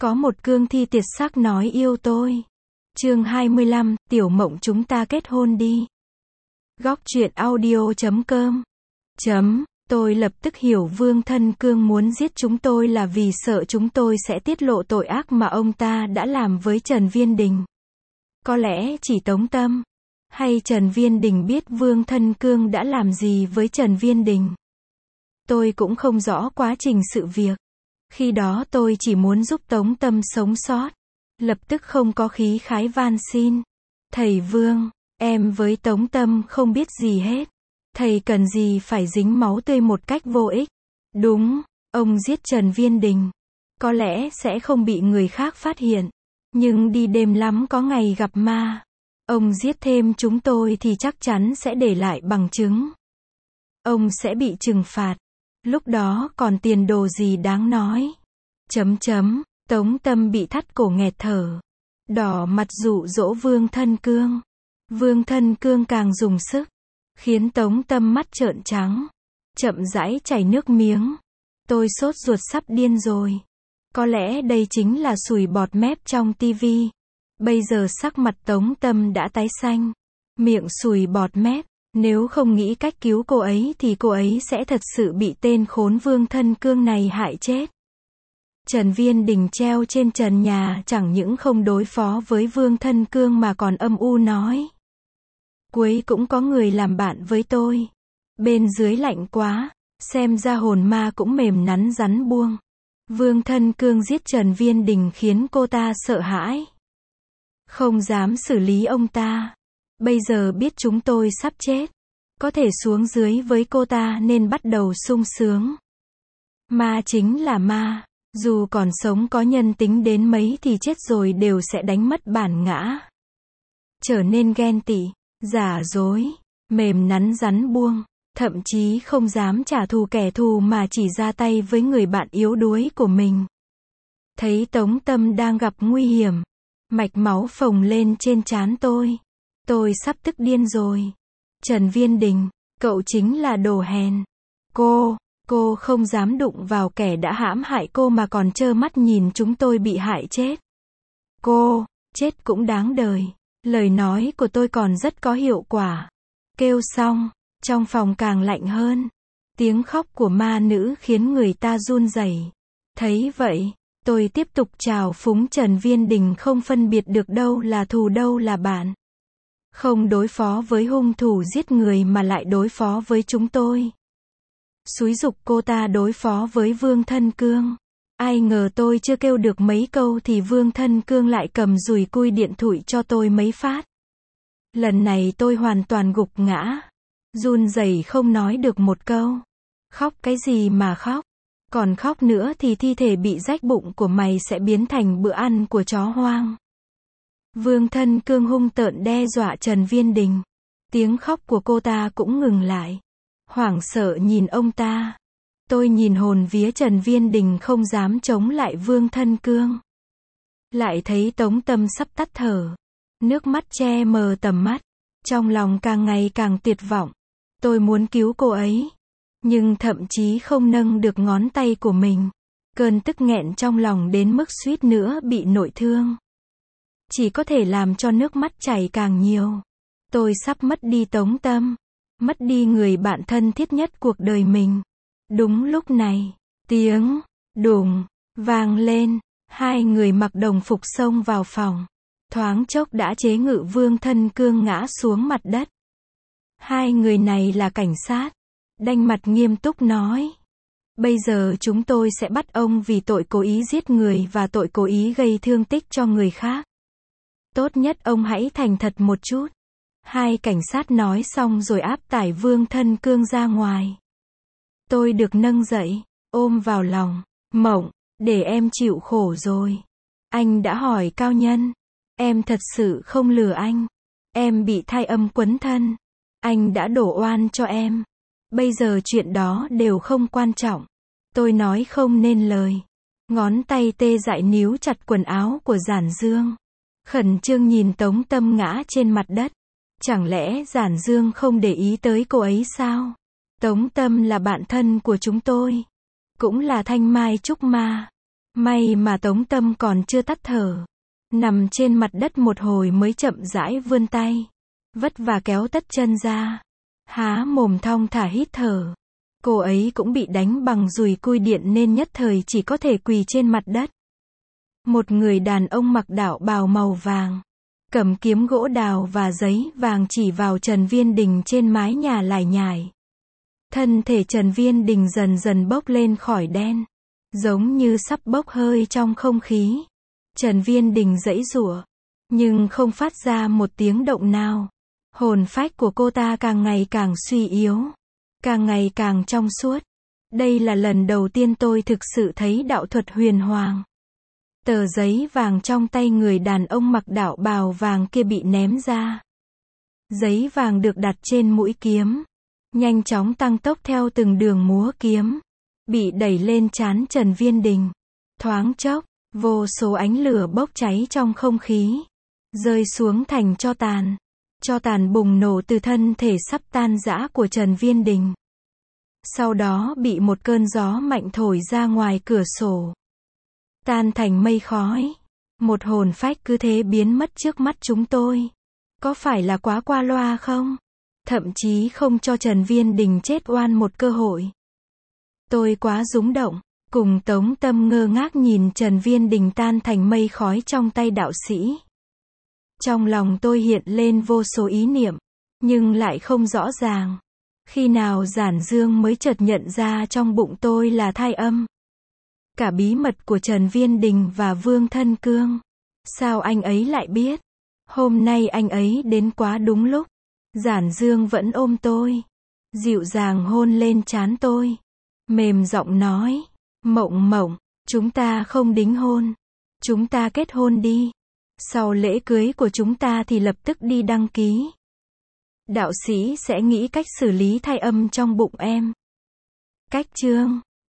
Có một cương thi tuyệt sắc nói yêu tôi. Chương 25, Tiểu Mộng chúng ta kết hôn đi. Góc truyện audio.com. Tôi lập tức hiểu Vương Thân Cương muốn giết chúng tôi là vì sợ chúng tôi sẽ tiết lộ tội ác mà ông ta đã làm với Trần Viên Đình. Có lẽ chỉ Tống Tâm hay Trần Viên Đình biết Vương Thân Cương đã làm gì với Trần Viên Đình. Tôi cũng không rõ quá trình sự việc. Khi đó tôi chỉ muốn giúp Tống Tâm sống sót. Lập tức không có khí khái van xin. Thầy Vương, em với Tống Tâm không biết gì hết. Thầy cần gì phải dính máu tươi một cách vô ích. Đúng, ông giết Trần Viên Đình. Có lẽ sẽ không bị người khác phát hiện. Nhưng đi đêm lắm có ngày gặp ma. Ông giết thêm chúng tôi thì chắc chắn sẽ để lại bằng chứng. Ông sẽ bị trừng phạt. Lúc đó còn tiền đồ gì đáng nói. Tống Tâm bị thắt cổ nghẹt thở. Đỏ mặt dụ dỗ Vương Thân Cương. Vương Thân Cương càng dùng sức. Khiến Tống Tâm mắt trợn trắng. Chậm rãi chảy nước miếng. Tôi sốt ruột sắp điên rồi. Có lẽ đây chính là sùi bọt mép trong tivi. Bây giờ sắc mặt Tống Tâm đã tái xanh. Miệng sùi bọt mép. Nếu không nghĩ cách cứu cô ấy thì cô ấy sẽ thật sự bị tên khốn Vương Thân Cương này hại chết. Trần Viên Đình treo trên trần nhà chẳng những không đối phó với Vương Thân Cương mà còn âm u nói. Cuối cũng có người làm bạn với tôi. Bên dưới lạnh quá, xem ra hồn ma cũng mềm nắn rắn buông. Vương Thân Cương giết Trần Viên Đình khiến cô ta sợ hãi. Không dám xử lý ông ta. Bây giờ biết chúng tôi sắp chết. Có thể xuống dưới với cô ta nên bắt đầu sung sướng. Ma chính là ma. Dù còn sống có nhân tính đến mấy thì chết rồi đều sẽ đánh mất bản ngã. Trở nên ghen tị, giả dối, mềm nắn rắn buông. Thậm chí không dám trả thù kẻ thù mà chỉ ra tay với người bạn yếu đuối của mình. Thấy Tống Tâm đang gặp nguy hiểm. Mạch máu phồng lên trên trán tôi. Tôi sắp tức điên rồi. Trần Viên Đình, cậu chính là đồ hèn. Cô không dám đụng vào kẻ đã hãm hại cô mà còn trơ mắt nhìn chúng tôi bị hại chết. Cô, chết cũng đáng đời. Lời nói của tôi còn rất có hiệu quả. Kêu xong, trong phòng càng lạnh hơn. Tiếng khóc của ma nữ khiến người ta run rẩy. Thấy vậy, tôi tiếp tục trào phúng Trần Viên Đình không phân biệt được đâu là thù đâu là bạn. Không đối phó với hung thủ giết người mà lại đối phó với chúng tôi. Xúi giục cô ta đối phó với Vương Thân Cương. Ai ngờ tôi chưa kêu được mấy câu thì Vương Thân Cương lại cầm dùi cui điện thủi cho tôi mấy phát. Lần này tôi hoàn toàn gục ngã. Run rẩy không nói được một câu. Khóc cái gì mà khóc. Còn khóc nữa thì thi thể bị rách bụng của mày sẽ biến thành bữa ăn của chó hoang. Vương Thân Cương hung tợn đe dọa Trần Viên Đình. Tiếng khóc của cô ta cũng ngừng lại. Hoảng sợ nhìn ông ta. Tôi nhìn hồn vía Trần Viên Đình không dám chống lại Vương Thân Cương. Lại thấy Tống Tâm sắp tắt thở. Nước mắt che mờ tầm mắt. Trong lòng càng ngày càng tuyệt vọng. Tôi muốn cứu cô ấy. Nhưng thậm chí không nâng được ngón tay của mình. Cơn tức nghẹn trong lòng đến mức suýt nữa bị nội thương. Chỉ có thể làm cho nước mắt chảy càng nhiều. Tôi sắp mất đi Tống Tâm. Mất đi người bạn thân thiết nhất cuộc đời mình. Đúng lúc này, tiếng đùng vang lên. Hai người mặc đồng phục xông vào phòng. Thoáng chốc đã chế ngự Vương Thân Cương ngã xuống mặt đất. Hai người này là cảnh sát. Đanh mặt nghiêm túc nói. Bây giờ chúng tôi sẽ bắt ông vì tội cố ý giết người và tội cố ý gây thương tích cho người khác. Tốt nhất ông hãy thành thật một chút. Hai cảnh sát nói xong rồi áp tải Vương Thân Cương ra ngoài. Tôi được nâng dậy, ôm vào lòng. Mộng, để em chịu khổ rồi. Anh đã hỏi cao nhân. Em thật sự không lừa anh. Em bị thai âm quấn thân. Anh đã đổ oan cho em. Bây giờ chuyện đó đều không quan trọng. Tôi nói không nên lời. Ngón tay tê dại níu chặt quần áo của Giản Dương. Khẩn trương nhìn Tống Tâm ngã trên mặt đất. Chẳng lẽ Giản Dương không để ý tới cô ấy sao? Tống Tâm là bạn thân của chúng tôi. Cũng là thanh mai trúc ma. May mà Tống Tâm còn chưa tắt thở. Nằm trên mặt đất một hồi mới chậm rãi vươn tay. Vất vả kéo tất chân ra. Há mồm thong thả hít thở. Cô ấy cũng bị đánh bằng dùi cui điện nên nhất thời chỉ có thể quỳ trên mặt đất. Một người đàn ông mặc đạo bào màu vàng, cầm kiếm gỗ đào và giấy vàng chỉ vào Trần Viên Đình trên mái nhà lải nhải. Thân thể Trần Viên Đình dần dần bốc lên khỏi đen, giống như sắp bốc hơi trong không khí. Trần Viên Đình giãy giụa, nhưng không phát ra một tiếng động nào. Hồn phách của cô ta càng ngày càng suy yếu, càng ngày càng trong suốt. Đây là lần đầu tiên tôi thực sự thấy đạo thuật huyền hoàng. Tờ giấy vàng trong tay người đàn ông mặc đạo bào vàng kia bị ném ra. Giấy vàng được đặt trên mũi kiếm, nhanh chóng tăng tốc theo từng đường múa kiếm, bị đẩy lên trán Trần Viên Đình. Thoáng chốc, vô số ánh lửa bốc cháy trong không khí, rơi xuống thành tro tàn. Tro tàn bùng nổ từ thân thể sắp tan rã của Trần Viên Đình. Sau đó bị một cơn gió mạnh thổi ra ngoài cửa sổ, tan thành mây khói. Một hồn phách cứ thế biến mất trước mắt chúng tôi. Có phải là quá qua loa không? Thậm chí không cho Trần Viên Đình chết oan một cơ hội. Tôi quá rúng động, cùng Tống Tâm ngơ ngác nhìn Trần Viên Đình tan thành mây khói trong tay đạo sĩ. Trong lòng tôi hiện lên vô số ý niệm, nhưng lại không rõ ràng. Khi nào Giản Dương mới chợt nhận ra trong bụng tôi là thai âm. Cả bí mật của Trần Viên Đình và Vương Thân Cương. Sao anh ấy lại biết? Hôm nay anh ấy đến quá đúng lúc. Giản Dương vẫn ôm tôi, dịu dàng hôn lên trán tôi, mềm giọng nói, Mộng Mộng, chúng ta không đính hôn, chúng ta kết hôn đi. Sau lễ cưới của chúng ta thì lập tức đi đăng ký. Đạo sĩ sẽ nghĩ cách xử lý thai âm trong bụng em. Cách chương